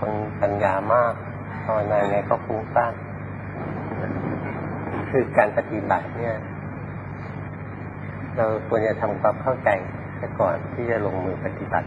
คนปัญญามากภาวนาไงก็ฟุ้งซ่านคือการปฏิบัติเนี่ยเราควรจะทำความเข้าใจซะก่อนที่จะลงมือปฏิบัติ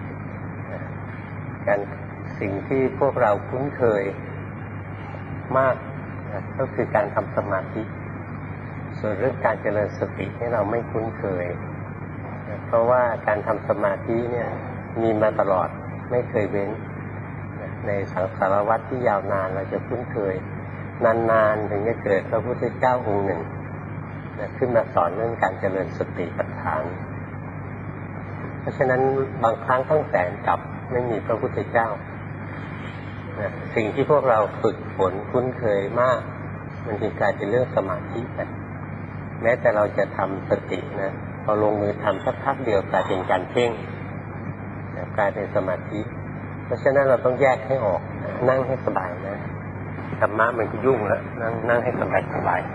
การสิ่งที่พวกเราคุ้นเคยมากก็คือการทำสมาธิส่วนเรื่องการเจริญสติที่เราไม่คุ้นเคยเพราะว่าการทำสมาธิเนี่ยมีมาตลอดไม่เคยเว้นในสังสารวัฏที่ยาวนานเราจะคุ้นเคยนานๆถึงจะเกิดพระพุทธเจ้าองค์หนึ่งขึ้นมาสอนเรื่องการเจริญสติปัฏฐานเพราะฉะนั้นบางครั้งทั้งแสนกับไม่มีพระพุทธเจ้าสิ่งที่พวกเราฝึกฝนคุ้นเคยมากมันจึงกลายเป็นเรื่องสมาธิไปแม้แต่เราจะทำสตินะพอลงมือทำสักพักเดียวกลายเป็นการเพ่งกลายเป็นสมาธิเพราะฉะนั้นเราต้องแยกให้ออกนั่งให้สบายนะธรรมะมันก็ยุ่งแล้วนั่งให้สบาย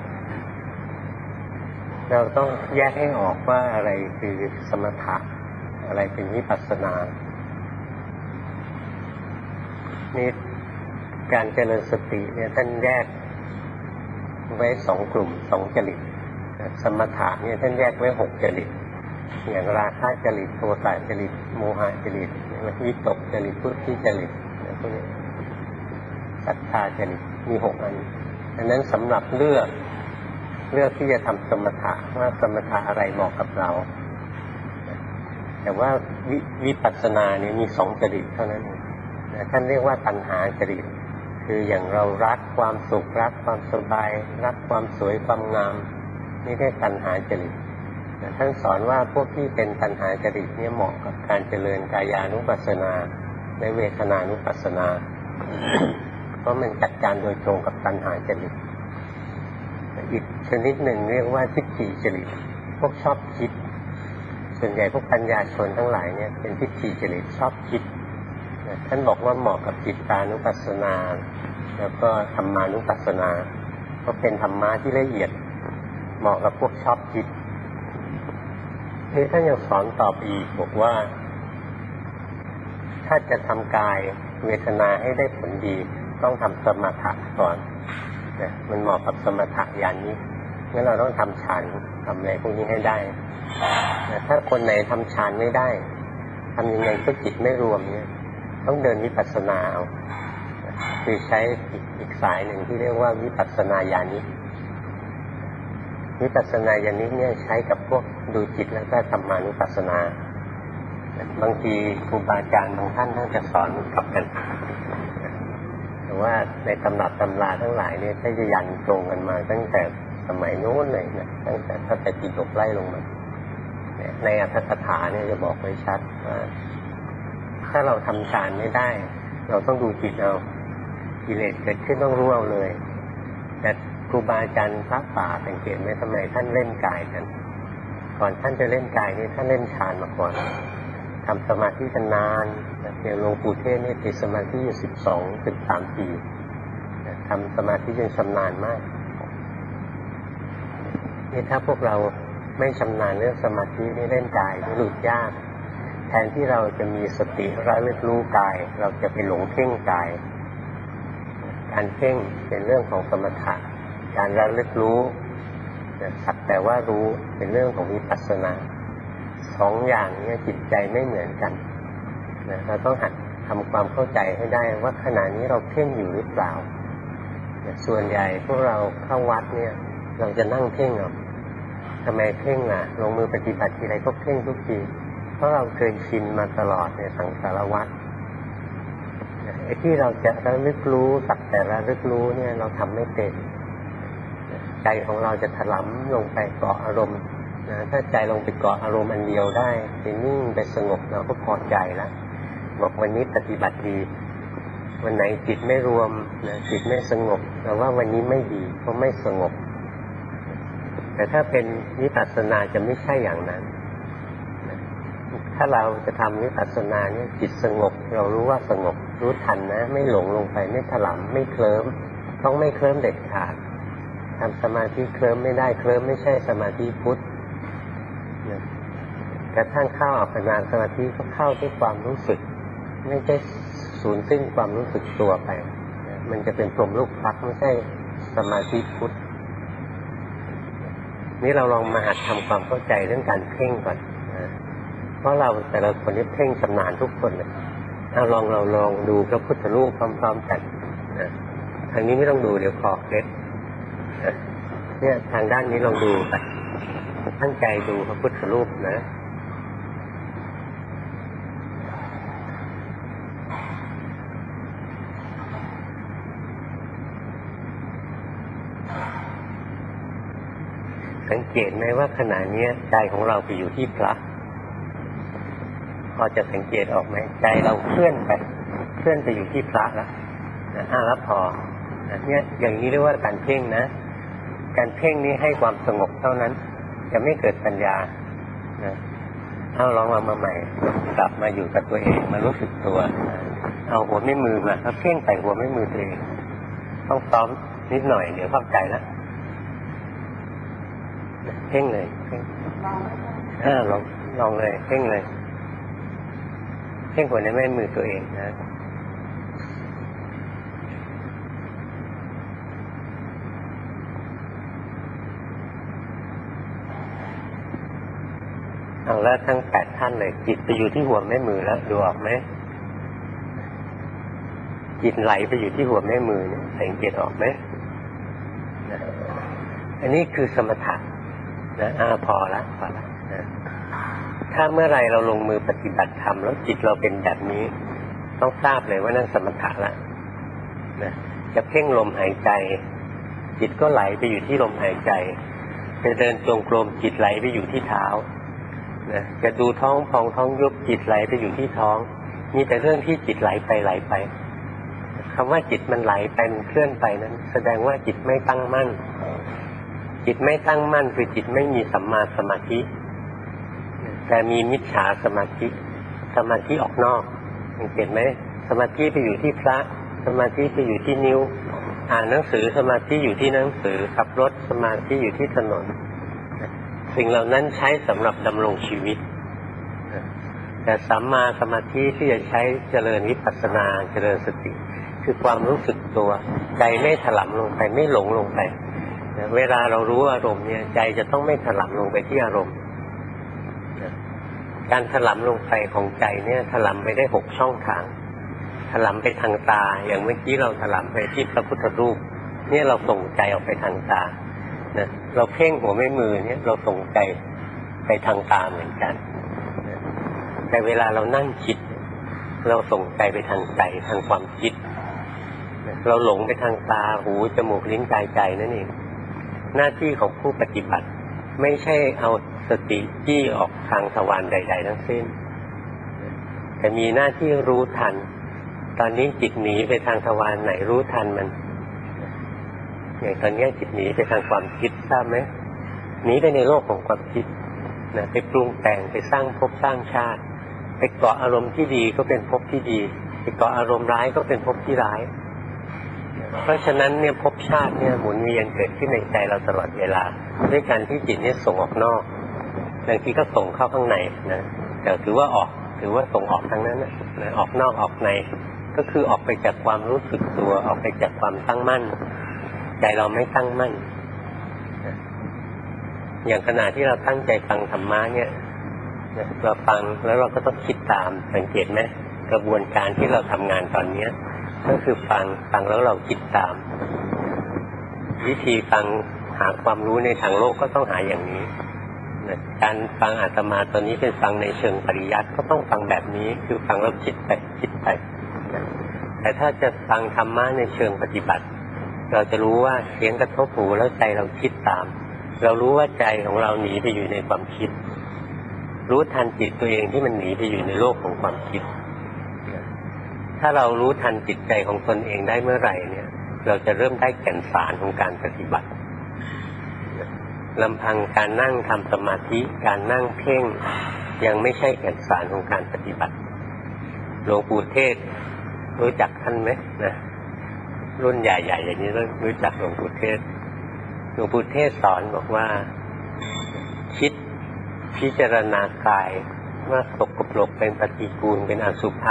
เราต้องแยกให้ออกว่าอะไรคือสมถะอะไรเป็นวิปัสสนานี่การเจริญสติเนี่ยท่านแยกไว้สองกลุ่มสองจริตสมถะเนี่ยท่านแยกไว้6จริตอย่างราคะจริตโทสะจริตโมหะจริตวิตกจริตพุทธิจริตพวกนี้ศรัทธาจริตมี6อันอันนั้นสำหรับเลือกที่จะทำสมถะว่าสมถะอะไรเหมาะกับเราแต่ว่าวิปัสสนาเนี่ยมี2จริตเท่านั้นท่านเรียกว่าตัณหาจริตคืออย่างเรารักความสุขรักความสบายรักความสวยความงามนี่เรียกตัณหาจริตท่านสอนว่าพวกที่เป็นตัณหาจริตเนี่ยเหมาะกับการเจริญกายานุปัสสนาและเวทนานุปัสสนา เพราะมันจัดการโดยตรงกับตัณหาจริตอีกชนิดหนึ่งเรียกว่าทิฏฐิจริตพวกชอบคิดส่วนใหญ่พวกปัญญาชนทั้งหลายเนี่ยเป็นทิฏฐิจริตชอบคิดท่านบอกว่าเหมาะกับจิตตานุปัสสนาแล้วก็ธรรมานุปัสสนาก็เป็นธรรมะที่ละเอียดเหมาะกับพวกชอบคิดนี่ท่านยังสอนต่อไปอีกบอกว่าถ้าจะทำกายเวทนาให้ได้ผลดีต้องทำสมถะก่อนมันเหมาะกับสมถะอย่างนี้งั้นเราต้องทำฌานทำอะไรพวกนี้ให้ได้ถ้าคนไหนทำฌานไม่ได้ทำยังไงก็จิตไม่รวมเนี่ยต้องเดินวิปัสสนาเอาคือใช้อีกสายหนึ่งที่เรียกว่าวิปัสสนาญาณิกวิปัสสนาญาณิกเนี่ยใช้กับพวกดูจิตแล้วก็ธรรมานุปัสสนาบางทีครูบาอาจารย์บางท่านจะสอนกลับกันแต่ว่าในตำรับตำราทั้งหลายเนี่ยถ้าจะยันตรงกันมาตั้งแต่สมัยโน้นเลยนะตั้งแต่พระไตรปิฎกไล่ลงมาในอรรถกถาเนี่ยจะบอกไว้ชัดว่าถ้าเราทำฌานไม่ได้เราต้องดูจิตเอากิเลสเกิดขึ้นต้องรู้เอาเลยแต่ครูบาอาจารย์พระป่าสังเกตไหมทำไมท่านเล่นกายกันก่อนท่านจะเล่นกายนี่ท่านเล่นฌานมาก่อนทำสมาธิกันนานอย่างหลวงปู่เทศนี่ติดสมาธิอยู่12-13 ปีทำสมาธิจนชำนาญมากนี่ถ้าพวกเราไม่ชำนาญเรื่องสมาธินี่เล่นกายหลุดยากแทนที่เราจะมีสติระลึกรู้กายเราจะไปหลงเพ่งกายการเพ่งเป็นเรื่องของสมถะการระลึกรู้สักแต่ว่ารู้เป็นเรื่องของวิปัสสนา2อย่างนี้จิตใจไม่เหมือนกันเราต้องหัดทำความเข้าใจให้ได้ว่าขณะนี้เราเพ่งอยู่หรือเปล่าส่วนใหญ่พวกเราเข้าวัดเนี่ยเราจะนั่งเพ่งเอาทำไมเพ่งล่ะลงมือปฏิบัติทีไรก็เพ่งทุกทีเพราะเราเคยชินมาตลอดในสังสารวัฏไอ้ที่เราจะระลึกรู้สักแต่ระลึกรู้เนี่ยเราทำไม่เป็นใจของเราจะถลำลงไปเกาะอารมณ์ถ้าใจลงไปเกาะอารมณ์อันเดียวได้ไปนิ่งไปสงบเราก็พอใจแล้วบอกวันนี้ปฏิบัติดีวันไหนจิตไม่รวมจิตไม่สงบแต่ว่าวันนี้ไม่ดีเพราะไม่สงบแต่ถ้าเป็นวิปัสสนาจะไม่ใช่อย่างนั้นถ้าเราจะทำวิปัสสนาเนี่ยจิตสงบเรารู้ว่าสงบรู้ทันนะไม่หลงลงไปไม่ถลำไม่เคลิ้มต้องไม่เคลิ้มเด็ดขาดทำสมาธิเคลิ้มไม่ได้เคลิ้มไม่ใช่สมาธิพุทธกระทั่งเข้าอัปปนาสมาธิก็เข้าด้วยความรู้สึกไม่ใช่สูญสิ้นความรู้สึกตัวไปมันจะเป็นพรหมลูกฟักไม่ใช่สมาธิพุทธนี่เราลองมาหัดทำความเข้าใจเรื่องการเพ่งก่อนนะเพราะเราแต่ละคนนี่เพ่งชำนาญทุกคนเลยเราลองดูพระพุทธรูปพร้อมๆกันนะทางนี้ไม่ต้องดูเดี๋ยวคอเคล็ดนะเนี่ยทางด้านนี้ลองดูไปตั้งใจดูพระพุทธรูปนะสังเกตไหมว่าขณะนี้ใจของเราไปอยู่ที่พระพอจะสังเกตออกไหมใจเราเคลื่อนไปอยู่ที่พระแล้วแล้วพอเนี่ยอย่างนี้เรียกว่าการเพ่งนะการเพ่งนี้ให้ความสงบเท่านั้นจะไม่เกิดปัญญาเอาลองมาใหม่กลับมาอยู่กับตัวเองมารู้สึกตัวเอาหัวแม่มือมาแล้วเพ่งใส่หัวแม่มือตัวเองต้องซ้อมนิดหน่อยเดี๋ยวเข้าใจแล้วเพ่งเลยเพ่งลองเลยเพ่งเลยเพ่งหัวในแม่มือตัวเองนะเอาแล้วทั้ง8ท่านเลยจิตไปอยู่ที่หัวแม่มือแล้วดูออกไหมจิตไหลไปอยู่ที่หัวแม่มือเนี่ยสังเกตออกไหมอันนี้คือสมถะนะพอละนะถ้าเมื่อไรเราลงมือปฏิบัติธรรมแล้วจิตเราเป็นแบบนี้ต้องทราบเลยว่านั่นสมถะละนะจะเพ่งลมหายใจจิตก็ไหลไปอยู่ที่ลมหายใจจะเดินจงกรมจิตไหลไปอยู่ที่เท้านะจะดูท้องพองท้องยุบจิตไหลไปอยู่ที่ท้องมีแต่เรื่องที่จิตไหลไปคำว่าจิตมันไหลไปมันเคลื่อนไปนั้นแสดงว่าจิตไม่ตั้งมั่นจิตไม่ตั้งมั่นคือจิตไม่มีสัมมาสมาธิแต่มีมิจฉาสมาธิออกนอกเห็นไหมสมาธิไปอยู่ที่พระสมาธิไปอยู่ที่นิ้วอ่านหนังสือสมาธิอยู่ที่หนังสือขับรถสมาธิอยู่ที่ถนนสิ่งเหล่านั้นใช้สำหรับดำรงชีวิตแต่สัมมาสมาธิที่จะใช้เจริญวิปัสสนาเจริญสติคือความรู้สึกตัวใจไม่ถลำลงไปไม่หลงลงไปเวลาเรารู้อารมณ์เนี่ยใจจะต้องไม่ถลำลงไปที่อารมณ์การถลำลงไปของใจเนี่ยถลำไปได้6ช่องทางถลำไปทางตาอย่างเมื่อกี้เราถลำไปที่พระพุทธรูปเนี่ยเราส่งใจออกไปทางตานะเราเพ่งหัวแม่มือเนี่ยเราส่งใจไปทางตาเหมือนกันแต่เวลาเรานั่งคิดเราส่งใจไปทางใจทางความคิดเราหลงไปทางตาหูจมูกลิ้นกายใจนั่นเองหน้าที่ของผู้ปฏิบัติไม่ใช่เอาสติจี้ออกทางทวารใดๆทั้งสิ้นแต่มีหน้าที่รู้ทันตอนนี้จิตหนีไปทางทวารไหนรู้ทันมันอย่างตอนนี้จิตหนีไปทางความคิดทราบไหมหนีไปในโลกของความคิดนะไปปรุงแต่งไปสร้างภพสร้างชาติไปเกาะอารมณ์ที่ดีก็เป็นภพที่ดีไปเกาะอารมณ์ร้ายก็เป็นภพที่ร้ายเพราะฉะนั้นเนี่ยภพชาติเนี่ยหมุนเวียนเกิดขึ้นในใจเราตลอดเวลาด้วยการที่จิตเนี่ยส่งออกนอกบางทีก็ส่งเข้าข้างในนะแต่ถือว่าส่งออกทั้งนั้นนะออกนอกออกในก็คือออกไปจากความรู้สึกตัวออกไปจากความตั้งมั่นใจเราไม่ตั้งมั่นอย่างขณะที่เราตั้งใจฟังธรรมะเนี่ยเราฟังแล้วเราก็ต้องคิดตามสังเกตไหมกระบวนการที่เราทำงานตอนนี้ก็คือฟังแล้วเราคิดตามวิธีฟังหาความรู้ในทางโลกก็ต้องหาอย่างนี้การฟังอาตมาตอนนี้เป็นฟังในเชิงปริยัติก็ต้องฟังแบบนี้คือฟังแล้วคิดไปแต่ถ้าจะฟังธรรมะในเชิงปฏิบัติเราจะรู้ว่าเสียงกระทบหูแล้วใจเราคิดตามเรารู้ว่าใจของเราหนีไปอยู่ในความคิดรู้ทันจิตตัวเองที่มันหนีไปอยู่ในโลกของความคิดถ้าเรารู้ทันจิตใจของตนเองได้เมื่อไหร่เนี่ยเราจะเริ่มได้แก่นสารของการปฏิบัติลำพังการนั่งทำสมาธิการนั่งเพ่งยังไม่ใช่แก่นสารของการปฏิบัติหลวงปู่เทศรู้จักท่านไหมนะรุ่นใหญ่ๆอย่างนี้รู้จักหลวงปู่เทศสอนบอกว่าคิดพิจารณากายว่าสกปรกเป็นปฏิกูลเป็นอสุภะ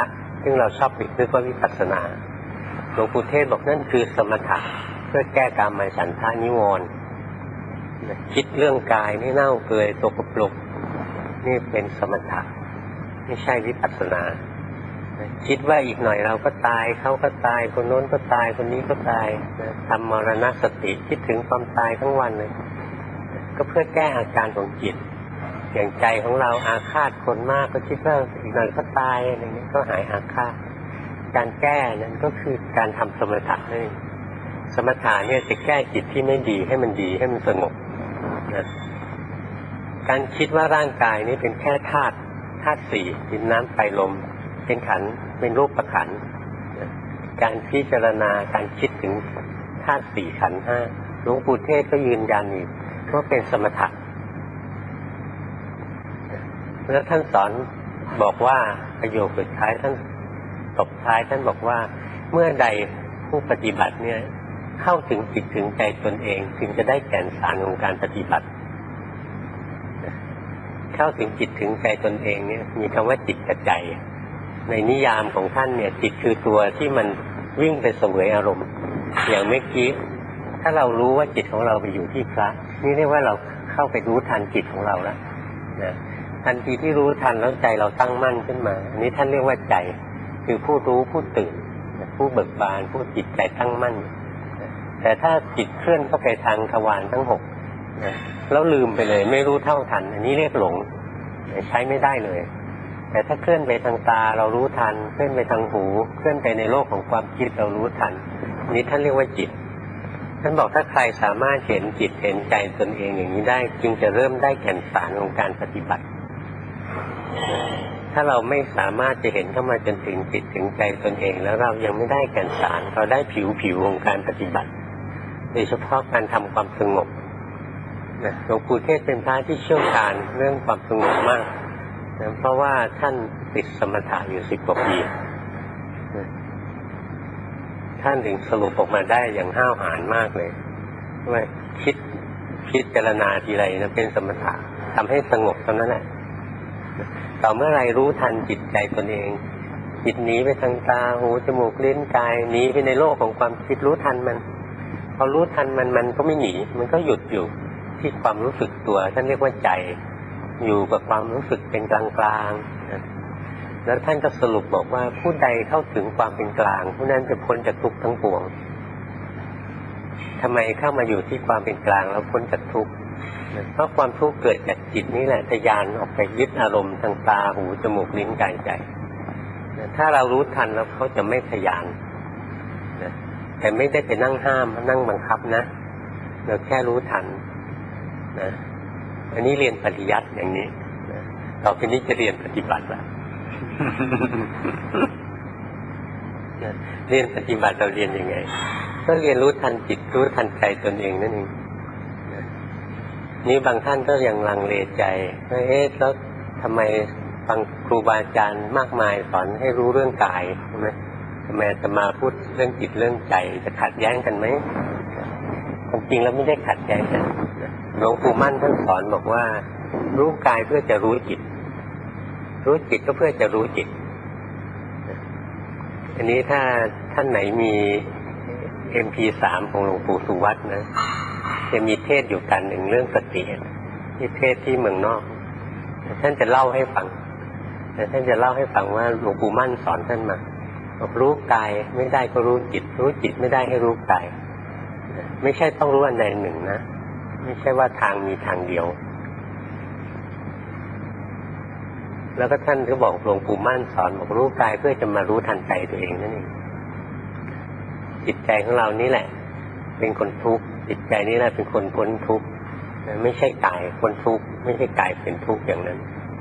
ซึ่งเราชอบนึกว่าวิปัสสนาหลวงปู่เทศบอกนั่นคือสมถะเพื่อแก้กามฉันทานิวรณ์คิดเรื่องกายนี่เน่าเปื่อยตกปลุกนี่เป็นสมถะไม่ใช่วิปัสสนาคิดว่าอีกหน่อยเราก็ตายเขาก็ตายคนโน้นก็ตายคนนี้ก็ตายทำมรณสติคิดถึงความตายทั้งวันเลยก็เพื่อแก้อาการของจิตอย่างใจของเราอาฆาตคนมากก็คิดว่าอีกหน่อยก็ตายอะไรเงี้ยก็หายอาฆาตการแก้นั้นก็คือการทำสมถะนั่นเองสมถะเนี่ยจะแก้จิตที่ไม่ดีให้มันดีให้มันสงบนะการคิดว่าร่างกายนี้เป็นแค่ธาตุสี่ดินน้ำไฟลมเป็นขันธ์เป็นรูปขันธ์การพิจารณาการคิดถึงธาตุสี่ขันธ์ห้าหลวงปู่เทศก็ยืนยันอีกว่าเป็นสมถะแล้วท่านสอนบอกว่าประโยคสุดท้ายท่านตบท้ายท่านบอกว่าเมื่อใดผู้ปฏิบัติเนี่ยเข้าถึงจิตถึงใจตนเองถึงจะได้แก่นสารของการปฏิบัติเข้าถึงจิตถึงใจตนเองเนี่ยมีคำว่าจิตกับใจในนิยามของท่านเนี่ยจิตคือตัวที่มันวิ่งไปเสวยอารมณ์อย่างเมื่อกี้ถ้าเรารู้ว่าจิตของเราไปอยู่ที่พระนี่เรียกว่าเราเข้าไปรู้ทันจิตของเราแล้วนะทันทีที่รู้ทันแล้วใจเราตั้งมั่นขึ้นมาอันนี้ท่านเรียกว่าใจคือผู้รู้ผู้ตื่นผู้เบิกบานผู้จิตใจตั้งมั่นแต่ถ้าจิตเคลื่อนเข้าไปทางทวารทั้งหกแล้วลืมไปเลยไม่รู้เท่าทันอันนี้เรียกหลงใช้ไม่ได้เลยแต่ถ้าเคลื่อนไปทางตาเรารู้ทันเคลื่อนไปทางหูเคลื่อนไปในโลกของความคิดเรารู้ทันนี้ท่านเรียกว่าจิตท่านบอกถ้าใครสามารถเห็นจิตเห็นใจตนเองอย่างนี้ได้จึงจะเริ่มได้แก่นสารของการปฏิบัติถ้าเราไม่สามารถจะเห็นเข้ามาจนถึงจิตถึงใจตนเองแล้วเรายังไม่ได้แก่นสารเราได้ผิวของการปฏิบัติโดยเฉพาะการทำความสงบหลวงปู่เทศเป็นพระที่เชี่ยวชาญเรื่องความสงบมากเพราะว่าท่านติดสมถะอยู่10 กว่าปีท่านถึงสรุปออกมาได้อย่างห้าวหาญมากเลยว่าคิดพิจารณาทีไรนะเป็นสมถะทำให้สงบเท่านั้นแหละต่อเมื่อไรรู้ทันจิตใจตนเองจิตหนีไปทางตาหูจมูกลิ้นกายหนีไปในโลกของความคิดรู้ทันมันพอรู้ทันมันก็ไม่หนีมันก็หยุดอยู่ที่ความรู้สึกตัวท่านเรียกว่าใจอยู่กับความรู้สึกเป็นกลางๆแล้วท่านก็สรุปบอกว่าผู้ใดเข้าถึงความเป็นกลางผู้นั้นจะพ้นจากทุกข์ทั้งปวงทำไมเข้ามาอยู่ที่ความเป็นกลางแล้วพ้นจากทุกข์เพราะความทุกข์เกิดจากจิตนี่แหละทะยานออกไปยึดอารมณ์ทางตาหูจมูกลิ้นกายใจถ้าเรารู้ทันแล้วเขาจะไม่ทะยานแต่ไม่ได้ไปนั่งห้ามนั่งบังคับนะเราแค่รู้ทันนะอันนี้เรียนปริยัติอย่างนี้ต่อไปนี้จะเรียนปฏิบัติละ เรียนปฏิบัติเราเรียนยังไงก็เรียนรู้ทันจิตรู้ทันใจตนเองนั่นเองนี่บางท่านก็ยังลังเลใจว่าแล้วทำไมฟังครูบาอาจารย์มากมายสอนให้รู้เรื่องกายใช่ไหมทำไมจะมาพูดเรื่องจิตเรื่องใจจะขัดแย้งกันไหมความจริงแล้วไม่ได้ขัดแย้งกันหลวงปู่มั่นท่านสอนบอกว่ารู้กายเพื่อจะรู้จิตรู้จิตก็เพื่อจะรู้จิตอันนี้ถ้าท่านไหนมี MP3 ของหลวงปู่สุวัตนะจะมีเทศอยู่กันหนึ่งเรื่องสติที่เทศที่เมืองนอกท่านจะเล่าให้ฟังแต่ท่านจะเล่าให้ฟังว่าหลวงปู่มั่นสอนท่านมาบอกรู้กายไม่ได้ก็รู้จิตรู้จิตไม่ได้ให้รู้กายไม่ใช่ต้องรู้อันใดหนึ่งนะไม่ใช่ว่าทางมีทางเดียวแล้วก็ท่านก็บอกหลวงปู่มั่นสอนบอกรู้กายเพื่อจะมารู้ทันใจตัวเองนั่นเองจิตใจของเรานี่แหละเป็นคนทุกข์จิตใจนี่แหละเป็นคนพ้นทุกข์ไม่ใช่กายพ้นทุกข์ไม่ใช่กายเป็นทุกข์อย่างนั้น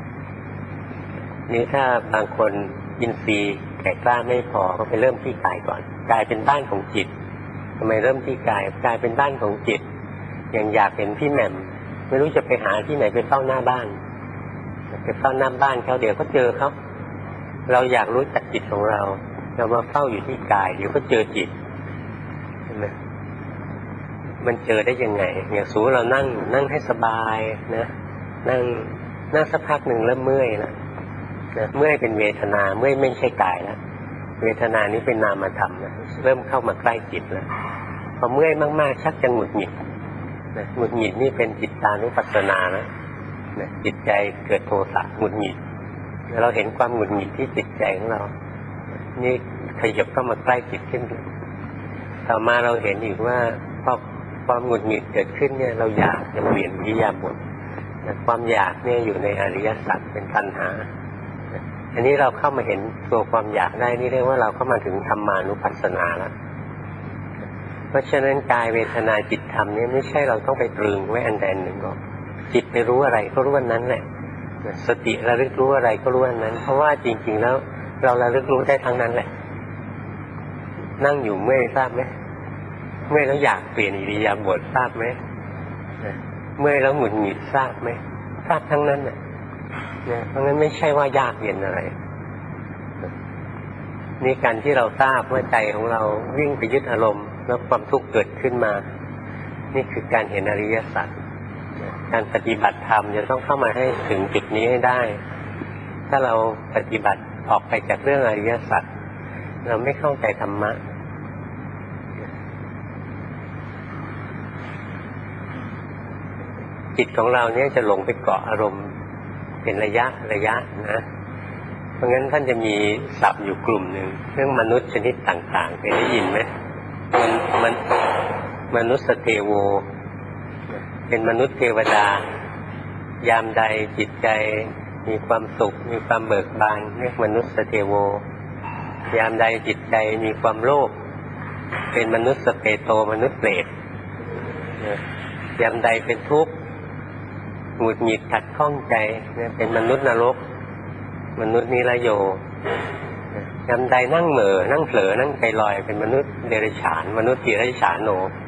นี่ถ้าบางคนอินทรีย์แก่กล้าไม่พอก็ไปเริ่มที่กายก่อนกายเป็นบ้านของจิตทำไมเริ่มที่กายกายเป็นบ้านของจิตอย่างอยากเห็นพี่แหม่มไม่รู้จะไปหาที่ไหนไปเฝ้าหน้าบ้านไปเฝ้าหน้าบ้านเขาเดี๋ยวก็เจอเขาเราอยากรู้จักจิตของเราเรามาเฝ้าอยู่ที่กายเดี๋ยวก็เจอจิตใช่ไหมมันเจอได้ยังไงอย่างสูเรานั่งให้สบายนะนั่งสักพักหนึ่งเริ่มเมื่อยแล้วเมื่อยเป็นเวทนาเมื่อยไม่ใช่กายแล้วเวทนานี้เป็นนามธรรมนะเริ่มเข้ามาใกล้จิตแล้วพอเมื่อยมากๆชักจะหงุดหงิดนะหงุดหงิดนี่เป็นจิตตานุปัสสนานะจิตใจเกิดโทสะหงุดหงิดเราเห็นความหงุดหงิดที่จิตใจของเรานี่ขยับเข้ามาใกล้จิตขึ้นต่อมาเราเห็นอีกว่าพอความหงุดหงิดเกิดขึ้นเนี่ยเราอยากจะเปลี่ยนอิริยาบถความอยากเนี่ยอยู่ในอริยสัจเป็นตัณหาอันนี้เราเข้ามาเห็นตัวความอยากได้นี่เรียกว่าเราเข้ามาถึงธรรมานุปัสสนาแล้วเพราะฉะนั้นกายเวทนาจิตธรรมเนี่ยไม่ใช่เราต้องไปตรึงไว้อันใดหนึ่งหรอกจิตไปรู้อะไรก็รู้อันนั้นแหละสติระลึกรู้อะไรก็รู้อันนั้นเพราะว่าจริงๆแล้วเราระลึกรู้ได้ทั้งนั้นแหละนั่งอยู่เมื่อยทราบไหมเมื่อยแล้วอยากเปลี่ยนอิริยาบถทราบไหมเมื่อยแล้วหงุดหงิดทราบไหมทราบทั้งนั้นน่ะเพราะงั้นไม่ใช่ว่ายากเย็นอะไรนี่การที่เราทราบว่าใจของเราวิ่งไปยึดอารมณ์แล้วความทุกข์เกิดขึ้นมานี่คือการเห็นอริยสัจการปฏิบัติธรรมจะต้องเข้ามาให้ถึงจุดนี้ให้ได้ถ้าเราปฏิบัติออกไปจากเรื่องอริยสัจเราไม่เข้าใจธรรมะจิตของเราเนี่ยจะหลงไปเกาะอารมณ์เป็นระยะนะเพราะงั้นท่านจะมีศัพท์อยู่กลุ่มหนึ่งเรื่องมนุษย์ชนิดต่างๆเคยได้ยินไหมมนุษย์เทโวเป็นมนุษย์เทวดายามใดจิตใจมีความสุขมีความเบิกบานเรียกมนุษย์เทโวยามใดจิตใจมีความโลภเป็นมนุษย์เปโตมนุษย์เปรตยามใดเป็นทุกข์หงุดหงิดขัดข้องใจเป็นมนุษย์นรกมนุษย์นิรโยยามใดนั่งเหม่อนั่งเผลอนั่งใจลอยเป็นมนุษย์เดรัจฉานมนุษย์ติรัจฉานโน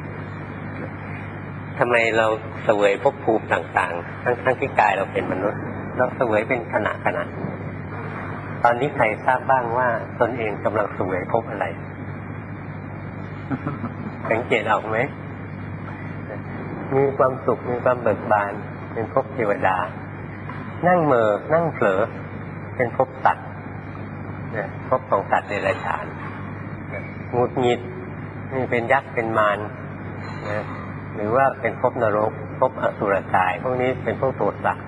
ทำไมเราเสวยภพภูมิต่างๆทั้งที่กายเราเป็นมนุษย์เราเสวยเป็นขณะตอนนี้ใครทราบบ้างว่าตนเองกำลังเสวยภพอะไรสังเกตออกไหมมีความสุขมีความเบิกบานเป็นภพเทวดานั่งเหม่อนั่งเผลอเป็นภพสัตว์ภพของสัตว์เดรัจฉานหงุดหงิดนี่เป็นยักษ์เป็นมารหรือว่าเป็นภพนรกภพอสุรกายพวกนี้เป็นพวกโทสะ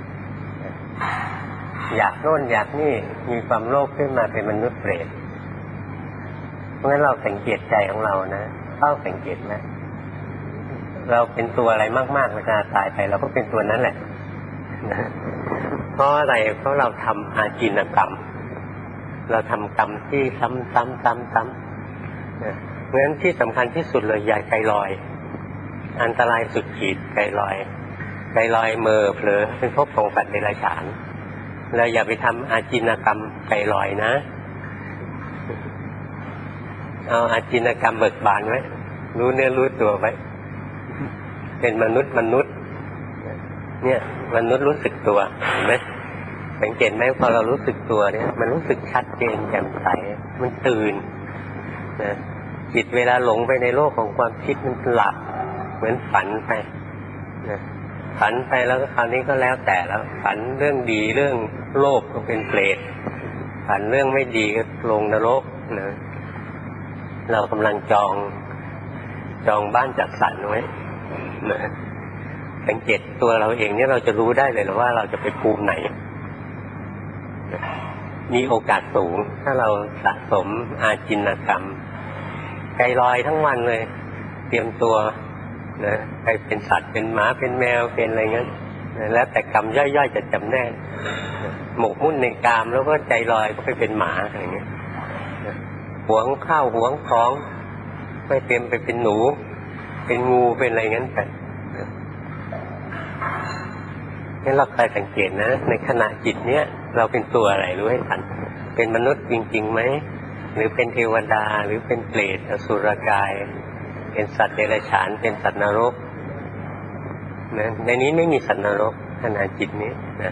อยากโน่นอยากนี่มีความโลภขึ้นมาเป็นมนุษย์เปรตเพราะงั้นเราสังเกตใจของเรานะเข้าสังเกตนะเราเป็นตัวอะไรมากๆเวลาตายไปเราก็เป็นตัวนั้นแหละเพราะอะไรเพราะเราทำอาจินกรรมเราทำกรรมที่ซ้ำเพราะฉะนั้นที่สำคัญที่สุดเลยอย่าใจลอยอันตรายสุดขีดใจลอยเมอเผลอเป็นภพของสัตว์เดรัจฉานเราอย่าไปทำอาจินกรรมใจลอยนะเอาอาจินกรรมเบิกบานไว้รู้เนื้อรู้ตัวไว้เป็นมนุษย์เนี่ยมนุษย์รู้สึกตัวเห็นไหมสังเกตไหมพอเรารู้สึกตัวเนี่ยมันรู้สึกชัดเจนแจ่มใสมันตื่นนะจิตเวลาหลงไปในโลกของความคิดมันหลับเหมือนฝันไปนะฝันไปแล้วก็คราวนี้ก็แล้วแต่แล้วฝันเรื่องดีเรื่องโลภก็เป็นเปรตฝันเรื่องไม่ดีก็ลงนรกนะเรากำลังจองบ้านจัดสรรไว้นะสังเกตตัวเราเองเนี่ยเราจะรู้ได้เลยว่าเราจะไปภูมิไหนมีโอกาสสูงถ้าเราสะสมอาจินกรรมใจลอยทั้งวันเลยเตรียมตัวนะไปเป็นสัตว์เป็นหมาเป็นแมวเป็นอะไรงั้นแล้วแต่กรรมย่อยๆจะจำแนกหมกมุ่นในกามแล้วก็ใจลอยก็ไปเป็นหมาอะไรเงี้ยหวงข้าวหวงของไปเตรียมไปเป็นหนูเป็นงูเป็นอะไรงั้นไปนี่เราเคยสังเกตนะในขณะจิตเนี้ยเราเป็นตัวอะไรรู้ให้ทันเป็นมนุษย์จริงๆไหมหรือเป็นเทวดาหรือเป็นเปรตอสุรกายเป็นสัตว์เดรัจฉานเป็นสัตว์นรกนะในนี้ไม่มีสัตว์นรกขณะจิตนี้นะ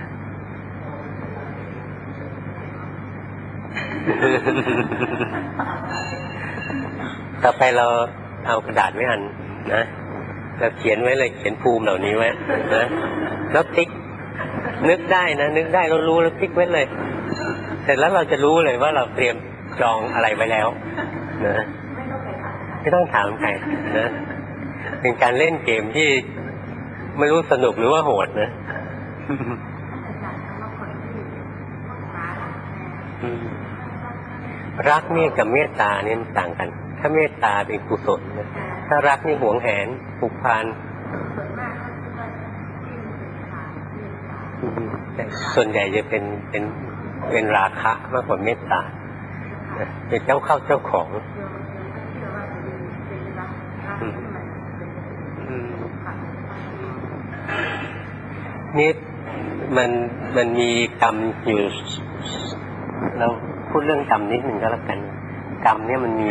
ต่อไปเราเอากระดาษไว้อันนะเราเขียนไว้เลยเขียนภูมิเหล่านี้ไว้นะแล้วติ๊กนึกได้นะนึกได้เรารู้แล้วติ๊กไว้เลยเสร็จแล้วเราจะรู้เลยว่าเราเตรียมจองอะไรไว้แล้วนะไม่ต้องถามใครนะเป็นการเล่นเกมที่ไม่รู้สนุกหรือว่าโหดนะรักนี่กับเมตตาเนี่ยต่างกันถ้าเมตตาเป็นกุศลนะถ้ารักนี่หวงแหนผูกพันส่วนใหญ่จะเป็นราคะมากกว่าเมตตาเป็นเจ้าเข้าเจ้าของนี่มันมีกรรมอยู่เราพูดเรื่องกรรมนิดหนึ่งก็แล้วกันกรรมเนี่ยมันมี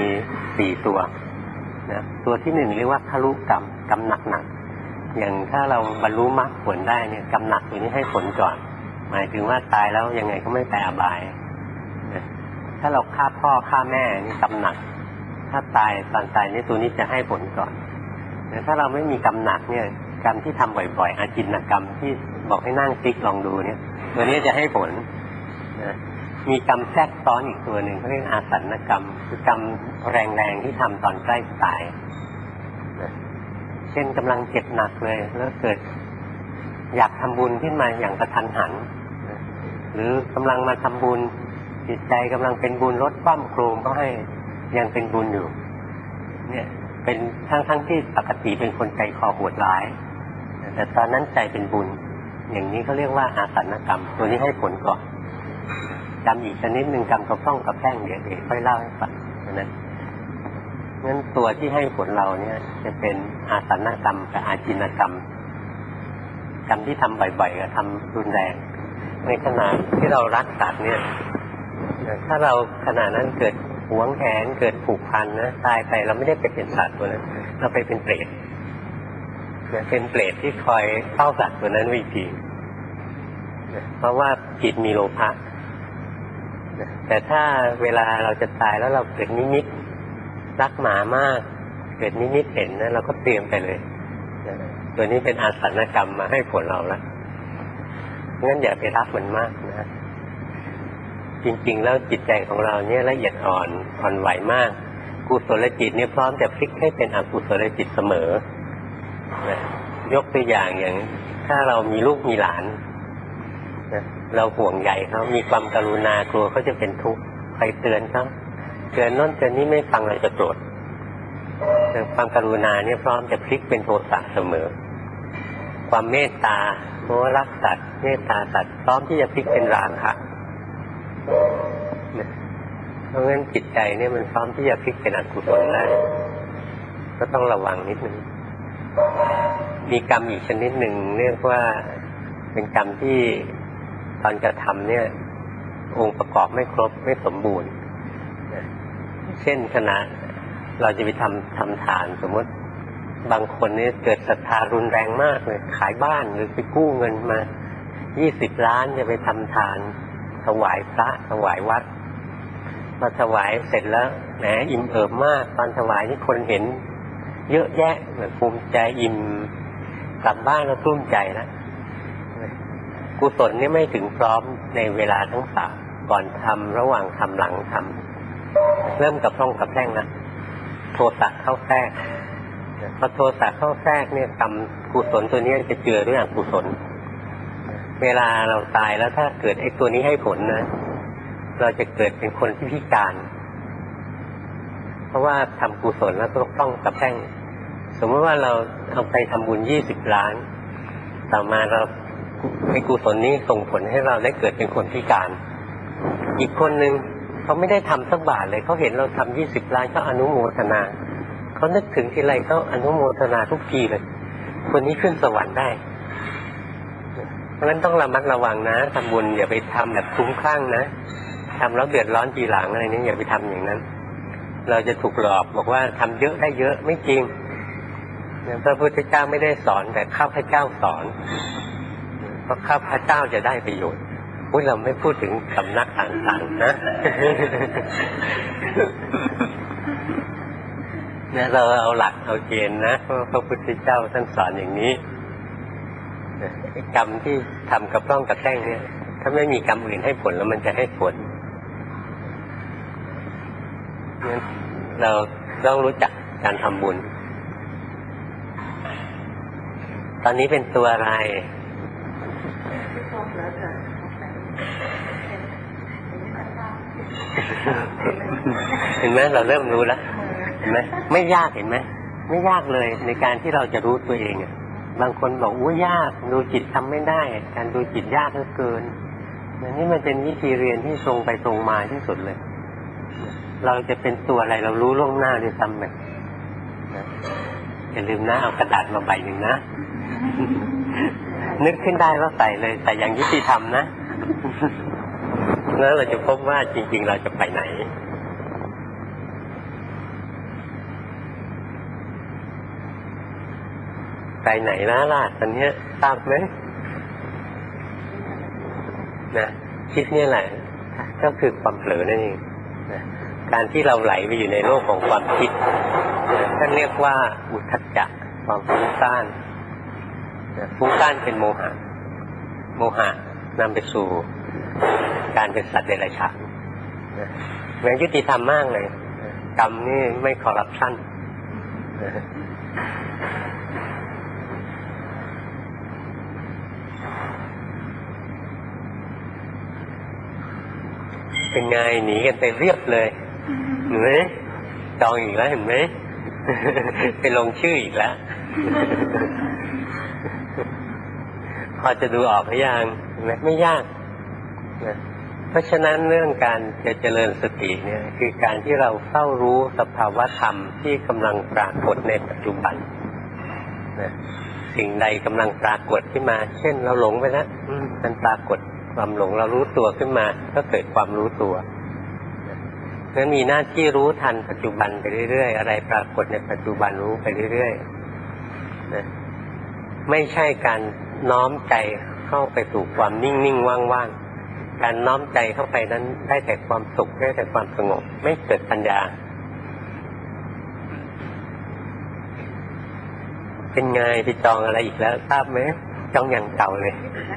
4ตัวนะตัวที่1เรียกว่าคลุกรรมกรรมหนักๆอย่างถ้าเราบรรลุมรรคผลได้เนี่ยกรรมหนักตัวนี้ให้ผลก่อนหมายถึงว่าตายแล้วยังไงก็ไม่ไปอบายนะถ้าเราฆ่าพ่อฆ่าแม่นี่กรรมหนักถ้าตายตอนตายนี่ตัวนี้จะให้ผลก่อนแต่ถ้าเราไม่มีกรรมหนักเนี่ยกรรมที่ทำบ่อยๆอาจินกรรมที่บอกให้นั่งติ๊กลองดูเนี่ยตัวนี้จะให้ผลนะมีกรรมแทรกซ้อนอีกตัวหนึ่งเขาเรียกอาสันกรรมคือกรรมแรงๆที่ทำตอนใกล้ตายนะเช่นกำลังเจ็บหนักเลยแล้วเกิดอยากทำบุญขึ้นมาอย่างกระทันหันนะหรือกำลังมาทำบุญจิตใจกำลังเป็นบุญลดความโครงก็ให้ยังเป็นบุญอยู่เนี่ยเป็นทั้งที่ปกติเป็นคนใจคอโหดร้ายแต่ตอนนั้นใจเป็นบุญอย่างนี้เขาเรียกว่าอาสันกรรมตัวนี้ให้ผลก่อนกรรมอีกชนิดหนึ่งกรรมกระต้องกระแป้งเดี๋ยวค่อยเล่าให้ฟังนะงั้นตัวที่ให้ผลเราเนี่ยจะเป็นอาสันกรรมกับอาจินกรรมกรรมที่ทำบ่อยๆกับทำรุนแรงในขณะที่เรารักสัตว์เนี่ยถ้าเราขณะนั้นเกิดหวงแหนเกิดผูกพันนะตายไปเราไม่ได้ไปเป็นสัตว์ตัวนั้นเราไปเป็นเปรตเป็นเปรตที่คอยเฝ้าสัตว์ตัวนั้นวิธีเพราะว่าจิตมีโลภะแต่ถ้าเวลาเราจะตายแล้วเราเกิดนิมิตรักหมามากเกิดนิมิตเห็นนะเราก็เตรียมไปเลยตัวนี้เป็นอาสันกรรมมาให้ผลเราแล้วงั้นอย่าไปรักมันมากนะจริงๆแล้วจิตใจของเราเนี่ยละเอียดอ่อนไหวมากกุศลจิตเนี่ยพร้อมจะพลิกให้เป็นอกุศลจิตเสมอยกตัวอย่างถ้าเรามีลูกมีหลานเราห่วงใยเขามีความกรุณากลัวเขาจะเป็นทุกข์ใครเตือนเขาเตือนโน้นเตือนนี้ไม่ฟังเราจะโกรธความกรุณาเนี่ยพร้อมจะพลิกเป็นโทสะเสมอความเมตตาเพราะรักสัตว์เมตตาสัตว์พร้อมที่จะพลิกเป็นราคะเพราะงั้นจิตใจเนี่ยมันพร้อมที่จะพลิกเป็นอกุศลได้ก็ต้องระวังนิดนึงมีกรรมอีกชนิดหนึ่งเรียกว่าเป็นกรรมที่ตอนจะทำเนี่ยองค์ประกอบไม่ครบไม่สมบูรณ์เช่นขณะเราจะไปทำทานสมมติบางคนเนี่ยเกิดศรัทธารุนแรงมากเลยขายบ้านหรือไปกู้เงินมา20 ล้านจะไปทำทานถวายพระถวายวัดพอถวายเสร็จแล้วแหมอิ่มเอิบมากตอนถวายนี่คนเห็นเยอะแยะภูมิใจอิ่มกลับบ้านแล้วกลุ้มใจแล้วกุศลนี่ไม่ถึงพร้อมในเวลาทั้งสามก่อนทำระหว่างทำหลังทำเริ่มกับร่องกับแท่งนะโทสะเข้าแทรกพอโทสะเข้าแทรกเนี่ยกรรมกุศลตัวนี้จะเจือด้วยอกุศลเวลาเราตายแล้วถ้าเกิดไอ้ตัวนี้ให้ผลนะเราจะเกิดเป็นคนที่พิการเพราะว่าทำกุศลแล้วต้องกับแท่งสมมติว่าเราเอาไปทำบุญ20 ล้านต่อมาเราไอ้กุศลนี้ส่งผลให้เราได้เกิดเป็นคนพิการอีกคนนึงเขาไม่ได้ทำสักบาทเลยเขาเห็นเราทำ20 ล้านเขาอนุโมทนาเขานึกถึงทีไรเขาอนุโมทนาทุกทีเลยคนนี้ขึ้นสวรรค์ได้เพราะฉะนั้นต้องระมัดระวังนะทำบุญอย่าไปทำแบบคลุ้มคลั่งนะทำแล้วเดือดร้อนทีหลังอะไรนี้อย่าไปทำอย่างนั้นเราจะถูกหลอกบอกว่าทำเยอะได้เยอะไม่จริงพระพุทธเจ้าไม่ได้สอนแต่ข้าพเจ้าสอนเพราะข้าพเจ้าจะได้ประโยชน์เราไม่พูดถึงสำนักต่างๆนะเนี่ยเราเอาหลักเอาเกณฑ์นะเพราะพระพุทธเจ้าท่านสอนอย่างนี้กรรมที่ทำกับร่องกับแท่งเนี่ยถ้าไม่มีกรรมอื่นให้ผลแล้วมันจะให้ผลงั้นเราต้องรู้จักการทำบุญตอนนี้เป็นตัวอะไรเห็นไหมเราเริ่มรู้แล้วเห็นไหมไม่ยากเห็นไหมไม่ยากเลยในการที่เราจะรู้ตัวเองบางคนบอกอู้ยากดูจิตทำไม่ได้การดูจิตยากเหลือเกินนี่มันเป็นวิธีเรียนที่ตรงไปตรงมาที่สุดเลยเราจะเป็นตัวอะไรเรารู้ล่วงหน้าด้วยซ้ำไปอย่าลืมนะเอากระดาษมาใบหนึ่งนะนึกขึ้นได้ว่าใส่เลยแต่อย่างยุติธรรมนะแล้วเราจะพบว่าจริงๆเราจะไปไหนไปไหนนะล่ะตอนนี้ทราบไหมนะคิดนี่แหละก็คือความเผลอนั่นเองนะการที่เราไหลไปอยู่ในโลกของความคิดท่านเรียกว่าอุทธัจจะความฟุ้งซ่านฟุ้งซ่านเป็นโมหะโมหะนำไปสู่การเป็นสัตว์เดรัจฉานแม้ยุติธรรมมากเลยกรรมนี่ไม่คอร์รัปชันเป็นไงหนีกันไปเรียบเลยเห็นไหมจองอีกแล้วเห็นไหมไปลงชื่ออีกแล้วพอจะดูออกหรือยังไม่ยากนะเพราะฉะนั้นเรื่องการจะเจริญสติเนี่ยคือการที่เราเฝ้ารู้สภาวะธรรมที่กำลังปรากฏในปัจจุบันนะสิ่งใดกำลังปรากฏขึ้นมาเช่นเราหลงไปแล้วมันปรากฏความหลงเรารู้ตัวขึ้นมาก็เกิดความรู้ตัวนั้นมีหน้าที่รู้ทันปัจจุบันไปเรื่อยๆอะไรปรากฏในปัจจุบันรู้ไปเรื่อยๆนะไม่ใช่การน้อมใจเข้าไปสู่ความนิ่งๆว่างๆการน้อมใจเข้าไปนั้นได้แต่ความสุขได้แต่ความสงบไม่เกิดปัญญาเป็นไงไปจองอะไรอีกแล้วทราบไหมจองอย่างเก่าเลย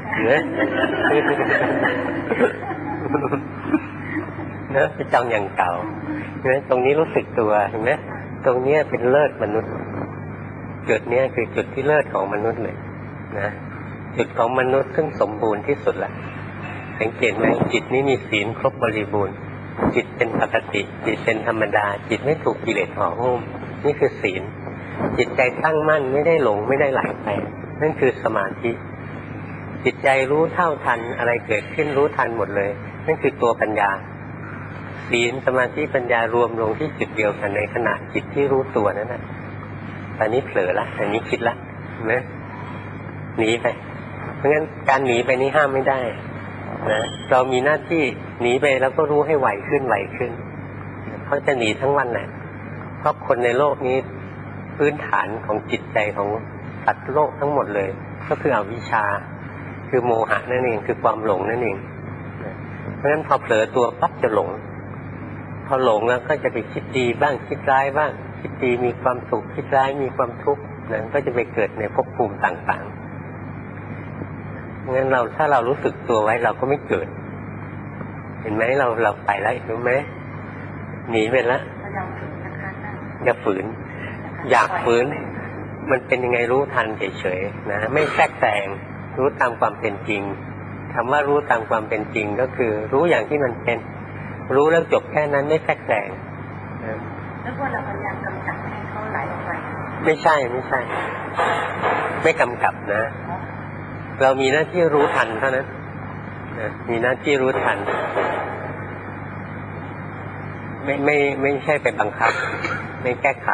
นะไปจองอย่างเก่าเนี่ยตรงนี้รู้สึกตัวเห็นไหมตรงนี้เป็นเลิศมนุษย์จุดนี้คือจุดที่เลิศของมนุษย์เลยนะจุดของมนุษย์ซึ่งสมบูรณ์ที่สุดละสังเกตไหมจิตนี้มีศีลครบบริบูรณ์จิตเป็นปกติจิตเป็นธรรมดาจิตไม่ถูกกิเลสห่อหุ้มนี่คือศีลจิตใจตั้งมั่นไม่ได้หลงไม่ได้ไหลไปนั่นคือสมาธิจิตใจรู้เท่าทันอะไรเกิดขึ้นรู้ทันหมดเลยนั่นคือตัวปัญญาศีลสมาธิปัญญารวมลงที่จุดเดียวกันในขณะจิตที่รู้ตัวนั่นแหละตอนนี้เผลอละตอนนี้คิดละนะหนีไปเพราะงั้นการหนีไปนี้ห้ามไม่ได้นะเรามีหน้าที่หนีไปแล้วก็รู้ให้ไหวขึ้นไหวขึ้นเขาจะหนีทั้งวันแหละเพราะคนในโลกนี้พื้นฐานของจิตใจของสัตว์โลกทั้งหมดเลยก็คืออวิชชาคือโมหะนั่นเองคือความหลงนั่นเองเพราะฉะนั้นพอเผลอตัวปั๊บจะหลงพอหลงแล้วก็จะไปคิดดีบ้างคิดร้ายบ้างคิดดีมีความสุขคิดร้ายมีความทุกข์นั่นก็จะไปเกิดในภพภูมิต่างๆงั้นถ้าเรารู้สึกตัวไว้เราก็ไม่เกิดเห็นไหมเราไปแล้วรู้ไหมหนีไปแล้วอย่าฝืนอยากฝืนมันเป็นยังไงรู้ทันเฉยๆนะไม่แทรกแซงรู้ตามความเป็นจริงคำว่ารู้ตามความเป็นจริงก็คือรู้อย่างที่มันเป็นรู้แล้วจบแค่นั้นไม่แทรกแซงแล้วพอเราพยายามกำจัดให้เขาไหลออกไปไม่ใช่ไม่กำกับนะเรามีหน้าที่รู้ทันเท่านั้นนะมีหน้าที่รู้ทันไม่ใช่ไปบังคับไม่แก้ไข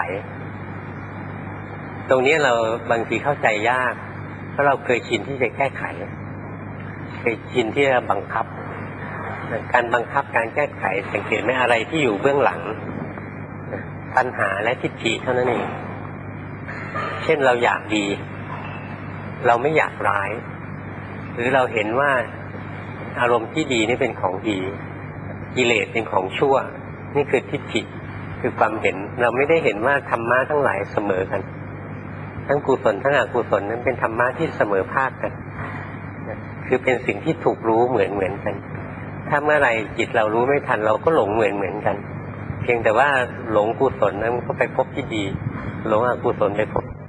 ตรงนี้เราบางทีเข้าใจยากเพราะเราเคยชินที่จะแก้ไขเคยชินที่จะบังคับการบังคับการแก้ไขสังเกตไหมอะไรที่อยู่เบื้องหลังปัญหาและทิฏฐิเท่านั้นเองเช่นเราอยากดีเราไม่อยากร้ายหรือเราเห็นว่าอารมณ์ที่ดีนี่เป็นของดีกิเลสเป็นของชั่วนี่คือทิฏฐิคือความเห็นเราไม่ได้เห็นว่าธรรมะทั้งหลายเสมอกันทั้งกุศลทั้งอกุศลนั้นเป็นธรรมะที่เสมอภาคกันคือเป็นสิ่งที่ถูกรู้เหมือนกันถ้าเมื่อไรจิตเรารู้ไม่ทันเราก็หลงเหมือนกันเพียงแต่ว่าหลงกุศลนั้นมันก็ไปพบที่ดี หลงอกุศลไปพบ